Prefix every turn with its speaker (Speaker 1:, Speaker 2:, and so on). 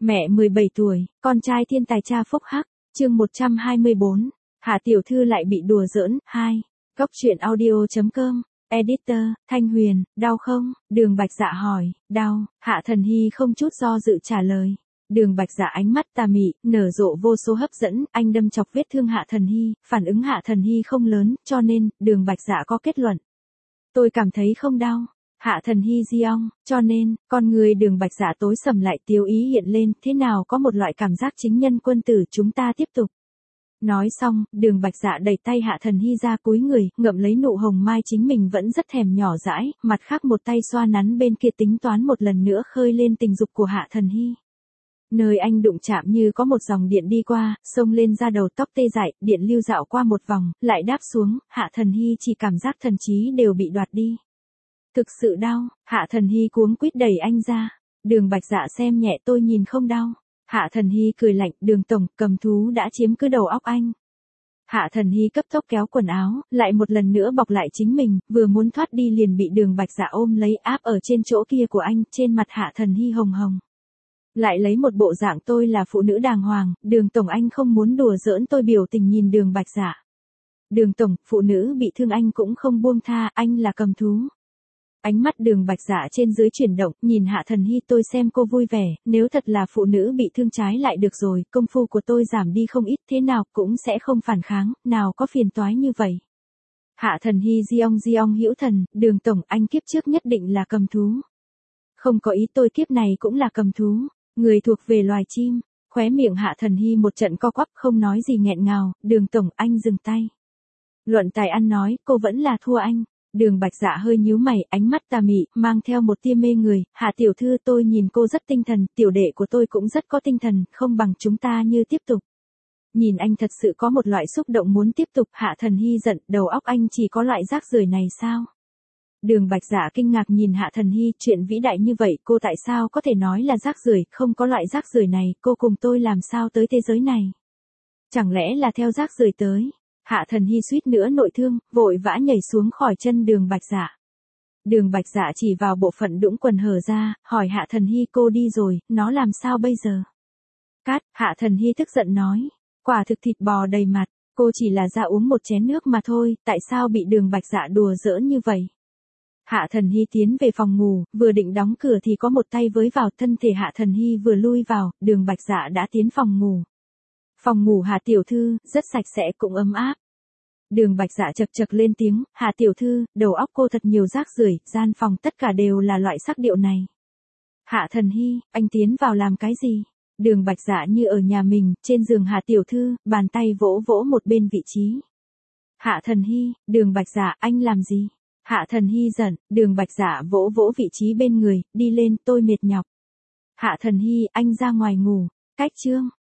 Speaker 1: Mẹ 17 tuổi, con trai thiên tài cha phúc hắc, chương 124, Hạ tiểu thư lại bị đùa giỡn, 2. Góc truyện audio.com, editor, Thanh Huyền, đau không? Đường Bạch Dạ hỏi, đau, Hạ Thần Hy không chút do dự trả lời. Đường Bạch Dạ ánh mắt tà mị, nở rộ vô số hấp dẫn, anh đâm chọc vết thương Hạ Thần Hy, phản ứng Hạ Thần Hy không lớn, cho nên, Đường Bạch Dạ có kết luận. Tôi cảm thấy không đau. Hạ Thần Hy giong, cho nên, con người Đường Bạch Dạ tối sầm lại tiêu ý hiện lên, thế nào có một loại cảm giác chính nhân quân tử, chúng ta tiếp tục. Nói xong, Đường Bạch Dạ đẩy tay Hạ Thần Hy ra cúi người, ngậm lấy nụ hồng mai chính mình vẫn rất thèm nhỏ dãi, mặt khác một tay xoa nắn bên kia tính toán một lần nữa khơi lên tình dục của Hạ Thần Hy. Nơi anh đụng chạm như có một dòng điện đi qua, xông lên ra đầu tóc tê dại, điện lưu dạo qua một vòng, lại đáp xuống, Hạ Thần Hy chỉ cảm giác thần trí đều bị đoạt đi. Thực sự đau, Hạ Thần Hy cuống quýt đẩy anh ra. Đường Bạch Dạ xem nhẹ tôi nhìn không đau. Hạ Thần Hy cười lạnh, Đường tổng, cầm thú đã chiếm cứ đầu óc anh. Hạ Thần Hy cấp tốc kéo quần áo, lại một lần nữa bọc lại chính mình, vừa muốn thoát đi liền bị Đường Bạch Dạ ôm lấy áp ở trên chỗ kia của anh, trên mặt Hạ Thần Hy hồng hồng. Lại lấy một bộ dạng tôi là phụ nữ đàng hoàng, Đường tổng anh không muốn đùa giỡn tôi biểu tình nhìn Đường Bạch Dạ. Đường tổng, phụ nữ bị thương anh cũng không buông tha, anh là cầm thú. Ánh mắt Đường Bạch Dạ trên dưới chuyển động, nhìn Hạ Thần Hy tôi xem cô vui vẻ, nếu thật là phụ nữ bị thương trái lại được rồi, công phu của tôi giảm đi không ít thế nào cũng sẽ không phản kháng, nào có phiền toái như vậy. Hạ Thần Hy giong hữu thần, Đường tổng anh kiếp trước nhất định là cầm thú. Không có ý tôi kiếp này cũng là cầm thú, người thuộc về loài chim, khóe miệng Hạ Thần Hy một trận co quắp không nói gì nghẹn ngào, Đường tổng anh dừng tay. Luận tài ăn nói, cô vẫn là thua anh. Đường Bạch Dạ hơi nhíu mày, ánh mắt tà mị, mang theo một tia mê người, Hạ tiểu thư tôi nhìn cô rất tinh thần, tiểu đệ của tôi cũng rất có tinh thần, không bằng chúng ta như tiếp tục. Nhìn anh thật sự có một loại xúc động muốn tiếp tục, Hạ Thần Hy giận, đầu óc anh chỉ có loại rác rưởi này sao? Đường Bạch Dạ kinh ngạc nhìn Hạ Thần Hy, chuyện vĩ đại như vậy, cô tại sao có thể nói là rác rưởi, không có loại rác rưởi này, cô cùng tôi làm sao tới thế giới này? Chẳng lẽ là theo rác rưởi tới? Hạ Thần Hy suýt nữa nội thương, vội vã nhảy xuống khỏi chân Đường Bạch Dạ. Đường Bạch Dạ chỉ vào bộ phận đũng quần hở ra, hỏi Hạ Thần Hy cô đi rồi, nó làm sao bây giờ? Cát, Hạ Thần Hy tức giận nói, quả thực thịt bò đầy mặt, cô chỉ là ra uống một chén nước mà thôi, tại sao bị Đường Bạch Dạ đùa giỡn như vậy? Hạ Thần Hy tiến về phòng ngủ, vừa định đóng cửa thì có một tay với vào thân thể Hạ Thần Hy vừa lui vào, Đường Bạch Dạ đã tiến phòng ngủ. Phòng ngủ Hạ tiểu thư, rất sạch sẽ cũng ấm áp. Đường Bạch Dạ chật chật lên tiếng, Hạ tiểu thư, đầu óc cô thật nhiều rác rưởi, gian phòng tất cả đều là loại sắc điệu này. Hạ Thần Hy, anh tiến vào làm cái gì? Đường Bạch Dạ như ở nhà mình, trên giường Hạ tiểu thư, bàn tay vỗ vỗ một bên vị trí. Hạ Thần Hy, Đường Bạch Dạ, anh làm gì? Hạ Thần Hy giận, Đường Bạch Dạ vỗ vỗ vị trí bên người, đi lên, tôi mệt nhọc. Hạ Thần Hy, anh ra ngoài ngủ, cách chương.